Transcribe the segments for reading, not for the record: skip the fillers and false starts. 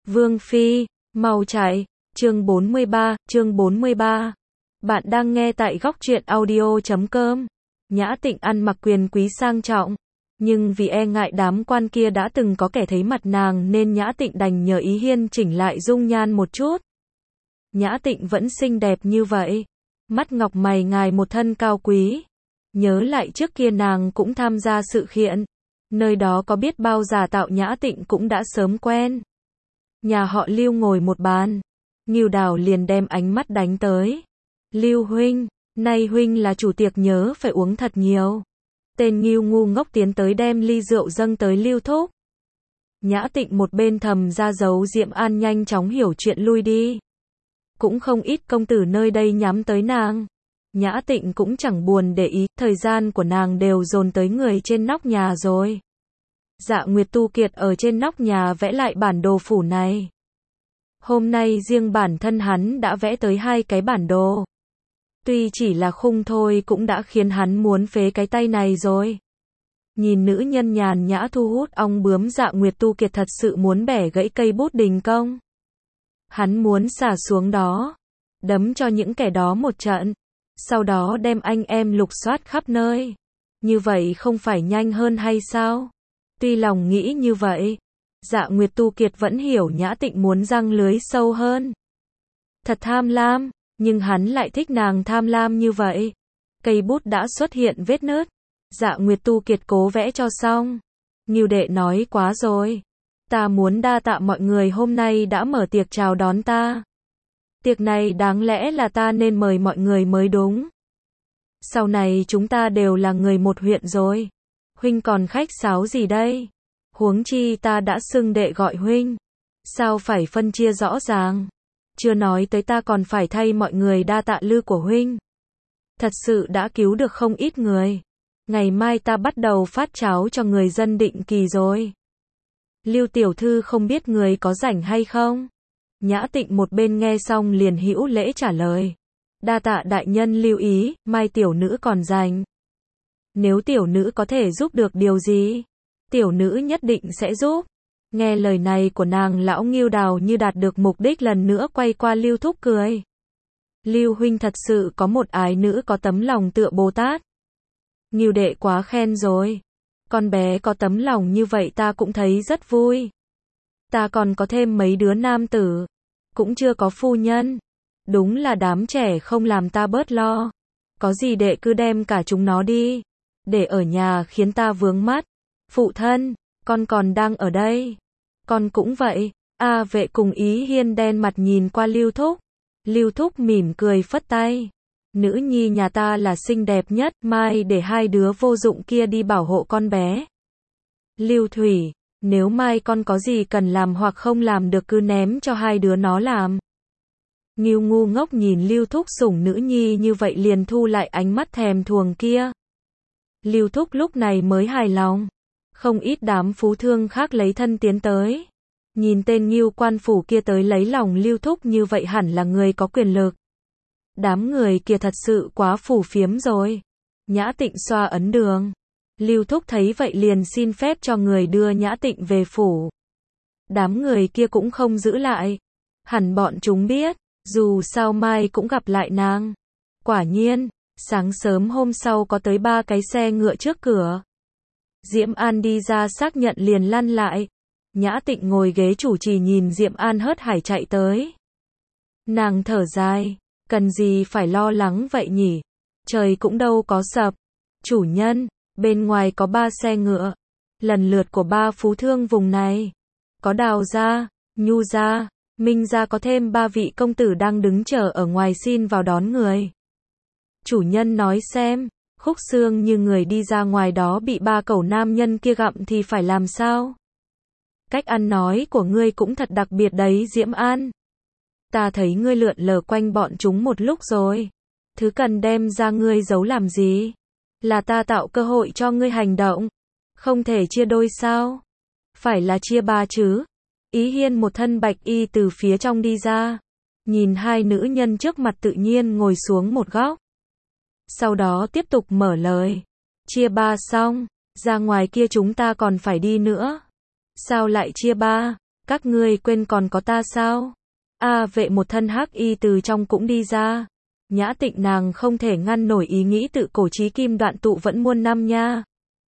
Vương Phi, mau chạy. Chương 43. Bạn đang nghe tại góc truyện audio.com. Nhã Tịnh ăn mặc quyền quý sang trọng, nhưng vì e ngại đám quan kia đã từng có kẻ thấy mặt nàng nên Nhã Tịnh đành nhờ Ý Hiên chỉnh lại dung nhan một chút. Nhã Tịnh vẫn xinh đẹp như vậy, mắt ngọc mày ngài một thân cao quý. Nhớ lại trước kia nàng cũng tham gia sự kiện, nơi đó có biết bao giả tạo Nhã Tịnh cũng đã sớm quen. Nhà họ Lưu ngồi một bàn, Ngưu Đào liền đem ánh mắt đánh tới. Lưu huynh, nay huynh là chủ tiệc nhớ phải uống thật nhiều. Tên Ngưu ngu ngốc tiến tới đem ly rượu dâng tới Lưu thúc. Nhã Tịnh một bên thầm ra dấu Diệm An nhanh chóng hiểu chuyện lui đi. Cũng không ít công tử nơi đây nhắm tới nàng. Nhã Tịnh cũng chẳng buồn để ý, thời gian của nàng đều dồn tới người trên nóc nhà rồi. Dạ Nguyệt Tu Kiệt ở trên nóc nhà vẽ lại bản đồ phủ này. Hôm nay riêng bản thân hắn đã vẽ tới 2 cái bản đồ. Tuy chỉ là khung thôi cũng đã khiến hắn muốn phế cái tay này rồi. Nhìn nữ nhân nhàn nhã thu hút ong bướm, Dạ Nguyệt Tu Kiệt thật sự muốn bẻ gãy cây bút đình công. Hắn muốn xả xuống đó, đấm cho những kẻ đó một trận, sau đó đem anh em lục soát khắp nơi. Như vậy không phải nhanh hơn hay sao? Tuy lòng nghĩ như vậy, Dạ Nguyệt Tu Kiệt vẫn hiểu Nhã Tịnh muốn răng lưới sâu hơn. Thật tham lam, nhưng hắn lại thích nàng tham lam như vậy. Cây bút đã xuất hiện vết nứt. Dạ Nguyệt Tu Kiệt cố vẽ cho xong. Ngưu đệ nói quá rồi. Ta muốn đa tạ mọi người hôm nay đã mở tiệc chào đón ta. Tiệc này đáng lẽ là ta nên mời mọi người mới đúng. Sau này chúng ta đều là người một huyện rồi. Huynh còn khách sáo gì đây? Huống chi ta đã xưng đệ gọi huynh. Sao phải phân chia rõ ràng? Chưa nói tới ta còn phải thay mọi người đa tạ Lư của huynh. Thật sự đã cứu được không ít người. Ngày mai ta bắt đầu phát cháo cho người dân định kỳ rồi. Lưu tiểu thư không biết người có rảnh hay không? Nhã Tịnh một bên nghe xong liền hữu lễ trả lời. Đa tạ đại nhân lưu ý, mai tiểu nữ còn rảnh. Nếu tiểu nữ có thể giúp được điều gì, tiểu nữ nhất định sẽ giúp. Nghe lời này của nàng, lão Ngưu Đào như đạt được mục đích, lần nữa quay qua Lưu thúc cười. Lưu huynh thật sự có một ái nữ có tấm lòng tựa Bồ Tát. Ngưu đệ quá khen rồi. Con bé có tấm lòng như vậy ta cũng thấy rất vui. Ta còn có thêm mấy đứa nam tử, cũng chưa có phu nhân. Đúng là đám trẻ không làm ta bớt lo. Có gì đệ cứ đem cả chúng nó đi. Để ở nhà khiến ta vướng mắt. Phụ thân, con còn đang ở đây. Con cũng vậy. A Vệ cùng Ý Hiên đen mặt nhìn qua Lưu thúc. Lưu thúc mỉm cười phất tay. Nữ nhi nhà ta là xinh đẹp nhất, mai để 2 đứa vô dụng kia đi bảo hộ con bé. Lưu Thủy, nếu mai con có gì cần làm hoặc không làm được cứ ném cho 2 đứa nó làm. Ngưu ngu ngốc nhìn Lưu thúc sủng nữ nhi như vậy liền thu lại ánh mắt thèm thuồng kia. Lưu thúc lúc này mới hài lòng. Không ít đám phú thương khác lấy thân tiến tới. Nhìn tên Ngưu quan phủ kia tới lấy lòng Lưu thúc như vậy hẳn là người có quyền lực. Đám người kia thật sự quá phù phiếm rồi. Nhã Tịnh xoa ấn đường. Lưu thúc thấy vậy liền xin phép cho người đưa Nhã Tịnh về phủ. Đám người kia cũng không giữ lại. Hẳn bọn chúng biết, dù sao mai cũng gặp lại nàng. Quả nhiên, sáng sớm hôm sau có tới 3 cái xe ngựa trước cửa. Diệm An đi ra xác nhận liền lăn lại. Nhã Tịnh ngồi ghế chủ trì nhìn Diệm An hớt hải chạy tới. Nàng thở dài, cần gì phải lo lắng vậy nhỉ? Trời cũng đâu có sập. Chủ nhân, bên ngoài có 3 xe ngựa, lần lượt của 3 phú thương vùng này. Có Đào gia, Nhu gia, Minh gia, có thêm 3 vị công tử đang đứng chờ ở ngoài xin vào đón người. Chủ nhân nói xem, khúc xương như người đi ra ngoài đó bị 3 cẩu nam nhân kia gặm thì phải làm sao? Cách ăn nói của ngươi cũng thật đặc biệt đấy Diễm An. Ta thấy ngươi lượn lờ quanh bọn chúng một lúc rồi. Thứ cần đem ra ngươi giấu làm gì? Là ta tạo cơ hội cho ngươi hành động. Không thể chia đôi sao? Phải là chia 3 chứ? Ý Hiên một thân bạch y từ phía trong đi ra. Nhìn 2 nữ nhân trước mặt tự nhiên ngồi xuống một góc. Sau đó tiếp tục mở lời. Chia 3 xong, ra ngoài kia chúng ta còn phải đi nữa. Sao lại chia 3? Các ngươi quên còn có ta sao? Vệ một thân hắc y từ trong cũng đi ra. Nhã Tịnh nàng không thể ngăn nổi ý nghĩ tự cổ chí kim đoạn tụ vẫn muôn năm nha.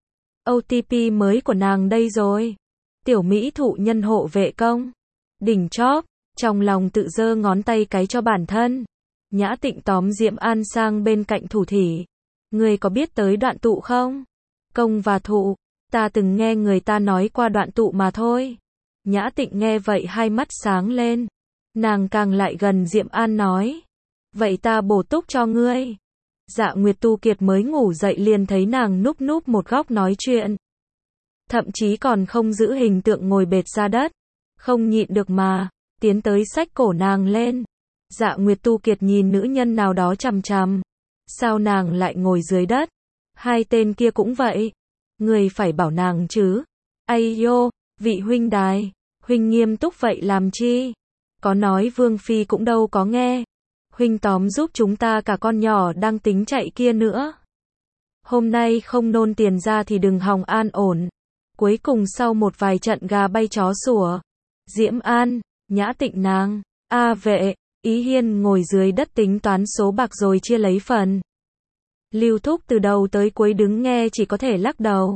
OTP mới của nàng đây rồi. Tiểu mỹ thụ nhân hộ vệ công. Đỉnh chóp, trong lòng tự giơ ngón tay cái cho bản thân. Nhã Tịnh tóm Diệm An sang bên cạnh thủ thỉ. Ngươi có biết tới đoạn tụ không? Công và thụ, ta từng nghe người ta nói qua đoạn tụ mà thôi. Nhã Tịnh nghe vậy hai mắt sáng lên. Nàng càng lại gần Diệm An nói. Vậy ta bổ túc cho ngươi. Dạ Nguyệt Tu Kiệt mới ngủ dậy liền thấy nàng núp núp một góc nói chuyện. Thậm chí còn không giữ hình tượng ngồi bệt ra đất. Không nhịn được mà, tiến tới xách cổ nàng lên. Dạ Nguyệt Tu Kiệt nhìn nữ nhân nào đó chằm chằm. Sao nàng lại ngồi dưới đất? Hai tên kia cũng vậy. Người phải bảo nàng chứ. Ây yô, vị huynh đài, huynh nghiêm túc vậy làm chi? Có nói Vương Phi cũng đâu có nghe. Huynh tóm giúp chúng ta cả con nhỏ đang tính chạy kia nữa. Hôm nay không nôn tiền ra thì đừng hòng an ổn. Cuối cùng sau một vài trận gà bay chó sủa. Diễm An, Nhã Tịnh nàng, vệ, Ý Hiên ngồi dưới đất tính toán số bạc rồi chia lấy phần. Lưu Thúc từ đầu tới cuối đứng nghe chỉ có thể lắc đầu.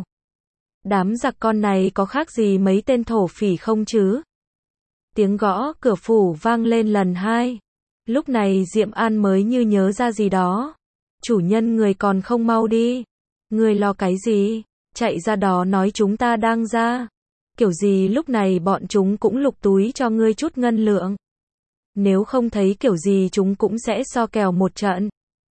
Đám giặc con này có khác gì mấy tên thổ phỉ không chứ? Tiếng gõ cửa phủ vang lên lần hai. Lúc này Diệm An mới như nhớ ra gì đó. Chủ nhân người còn không mau đi. Người lo cái gì? Chạy ra đó nói chúng ta đang ra. Kiểu gì lúc này bọn chúng cũng lục túi cho ngươi chút ngân lượng. Nếu không thấy kiểu gì chúng cũng sẽ so kèo một trận.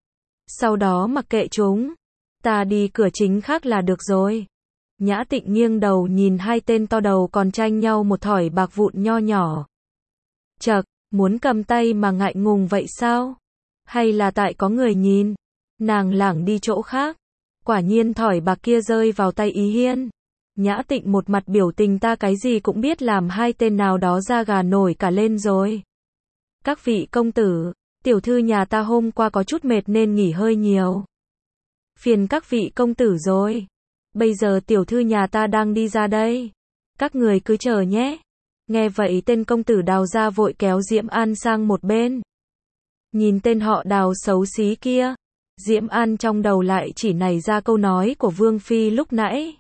Sau đó mặc kệ chúng. Ta đi cửa chính khác là được rồi. Nhã Tịnh nghiêng đầu nhìn hai tên to đầu còn tranh nhau một thỏi bạc vụn nho nhỏ. Chậc, muốn cầm tay mà ngại ngùng vậy sao? Hay là tại có người nhìn? Nàng lảng đi chỗ khác. Quả nhiên thỏi bạc kia rơi vào tay Ý Hiên. Nhã Tịnh một mặt biểu tình ta cái gì cũng biết làm hai tên nào đó da gà nổi cả lên rồi. Các vị công tử, tiểu thư nhà ta hôm qua có chút mệt nên nghỉ hơi nhiều. Phiền các vị công tử rồi. Bây giờ tiểu thư nhà ta đang đi ra đây. Các người cứ chờ nhé. Nghe vậy tên công tử Đào ra vội kéo Diễm An sang một bên. Nhìn tên họ Đào xấu xí kia. Diễm An trong đầu lại chỉ nảy ra câu nói của Vương Phi lúc nãy.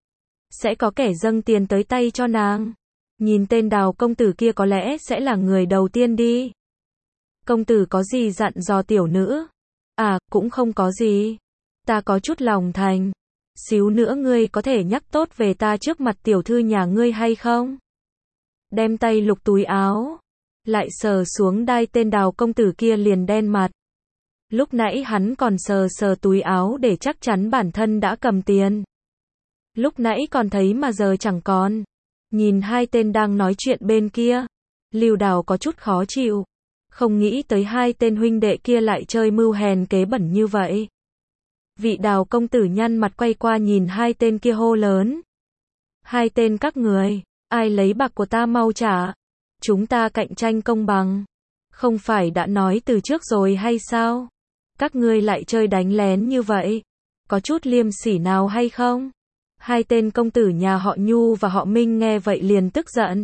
Sẽ có kẻ dâng tiền tới tay cho nàng. Nhìn tên Đào công tử kia có lẽ sẽ là người đầu tiên đi. Công tử có gì dặn dò tiểu nữ? Cũng không có gì. Ta có chút lòng thành. Xíu nữa ngươi có thể nhắc tốt về ta trước mặt tiểu thư nhà ngươi hay không? Đem tay lục túi áo. Lại sờ xuống đai tên Đào công tử kia liền đen mặt. Lúc nãy hắn còn sờ sờ túi áo để chắc chắn bản thân đã cầm tiền. Lúc nãy còn thấy mà giờ chẳng còn. Nhìn hai tên đang nói chuyện bên kia. Lưu Đào có chút khó chịu. Không nghĩ tới hai tên huynh đệ kia lại chơi mưu hèn kế bẩn như vậy. Vị Đào công tử nhăn mặt quay qua nhìn hai tên kia hô lớn. Hai tên các người, ai lấy bạc của ta mau trả. Chúng ta cạnh tranh công bằng. Không phải đã nói từ trước rồi hay sao? Các ngươi lại chơi đánh lén như vậy. Có chút liêm sỉ nào hay không? Hai tên công tử nhà họ Nhu và họ Minh nghe vậy liền tức giận.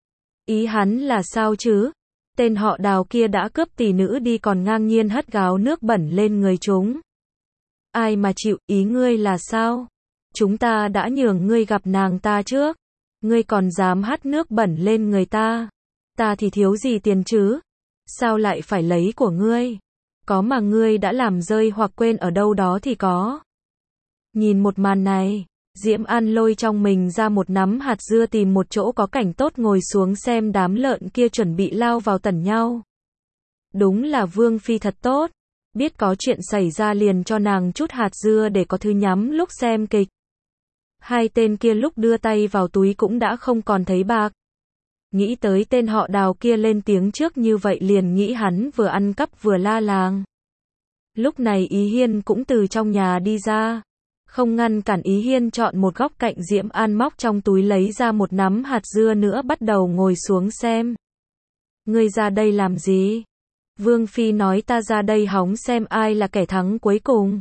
Ý hắn là sao chứ? Tên họ Đào kia đã cướp tỷ nữ đi còn ngang nhiên hất gáo nước bẩn lên người chúng. Ai mà chịu, ý ngươi là sao? Chúng ta đã nhường ngươi gặp nàng ta trước. Ngươi còn dám hắt nước bẩn lên người ta. Ta thì thiếu gì tiền chứ? Sao lại phải lấy của ngươi? Có mà ngươi đã làm rơi hoặc quên ở đâu đó thì có. Nhìn một màn này, Diễm An lôi trong mình ra một nắm hạt dưa tìm một chỗ có cảnh tốt ngồi xuống xem đám lợn kia chuẩn bị lao vào tẩn nhau. Đúng là Vương Phi thật tốt. Biết có chuyện xảy ra liền cho nàng chút hạt dưa để có thứ nhắm lúc xem kịch. Hai tên kia lúc đưa tay vào túi cũng đã không còn thấy bạc. Nghĩ tới tên họ Đào kia lên tiếng trước như vậy liền nghĩ hắn vừa ăn cắp vừa la làng. Lúc này Ý Hiên cũng từ trong nhà đi ra. Không ngăn cản Ý Hiên chọn một góc cạnh Diễm An móc trong túi lấy ra một nắm hạt dưa nữa bắt đầu ngồi xuống xem. Ngươi ra đây làm gì? Vương Phi nói ta ra đây hóng xem ai là kẻ thắng cuối cùng.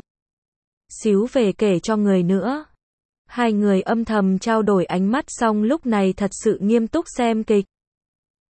Xíu về kể cho người nữa. Hai người âm thầm trao đổi ánh mắt xong lúc này thật sự nghiêm túc xem kịch.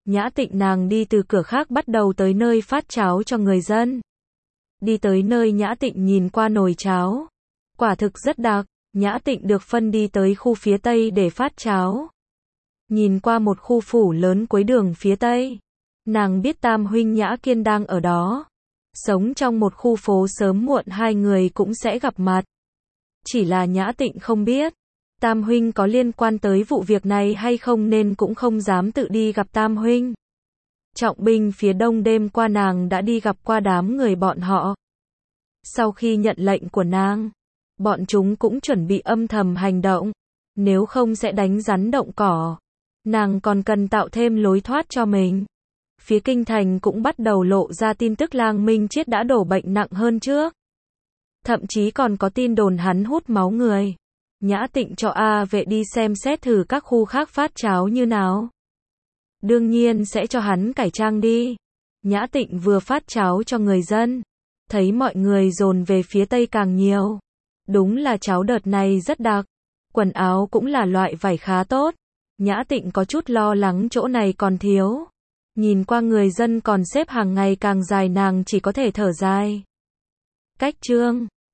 Nhã Tịnh nàng đi từ cửa khác bắt đầu tới nơi phát cháo cho người dân. Đi tới nơi Nhã Tịnh nhìn qua nồi cháo. Quả thực rất đặc, Nhã Tịnh được phân đi tới khu phía Tây để phát cháo. Nhìn qua một khu phủ lớn cuối đường phía Tây. Nàng biết Tam huynh Nhã Kiên đang ở đó. Sống trong một khu phố sớm muộn hai người cũng sẽ gặp mặt. Chỉ là Nhã Tịnh không biết Tam huynh có liên quan tới vụ việc này hay không nên cũng không dám tự đi gặp Tam huynh. Trọng binh phía đông đêm qua nàng đã đi gặp qua đám người bọn họ. Sau khi nhận lệnh của nàng, bọn chúng cũng chuẩn bị âm thầm hành động, nếu không sẽ đánh rắn động cỏ. Nàng còn cần tạo thêm lối thoát cho mình. Phía kinh thành cũng bắt đầu lộ ra tin tức Lang Minh Chiết đã đổ bệnh nặng hơn trước. Thậm chí còn có tin đồn hắn hút máu người. Nhã Tịnh cho A Vệ đi xem xét thử các khu khác phát cháo như nào. Đương nhiên sẽ cho hắn cải trang đi. Nhã Tịnh vừa phát cháo cho người dân, thấy mọi người dồn về phía Tây càng nhiều. Đúng là cháo đợt này rất đặc. Quần áo cũng là loại vải khá tốt. Nhã Tịnh có chút lo lắng chỗ này còn thiếu. Nhìn qua người dân còn xếp hàng ngày càng dài nàng chỉ có thể thở dài. Cách chương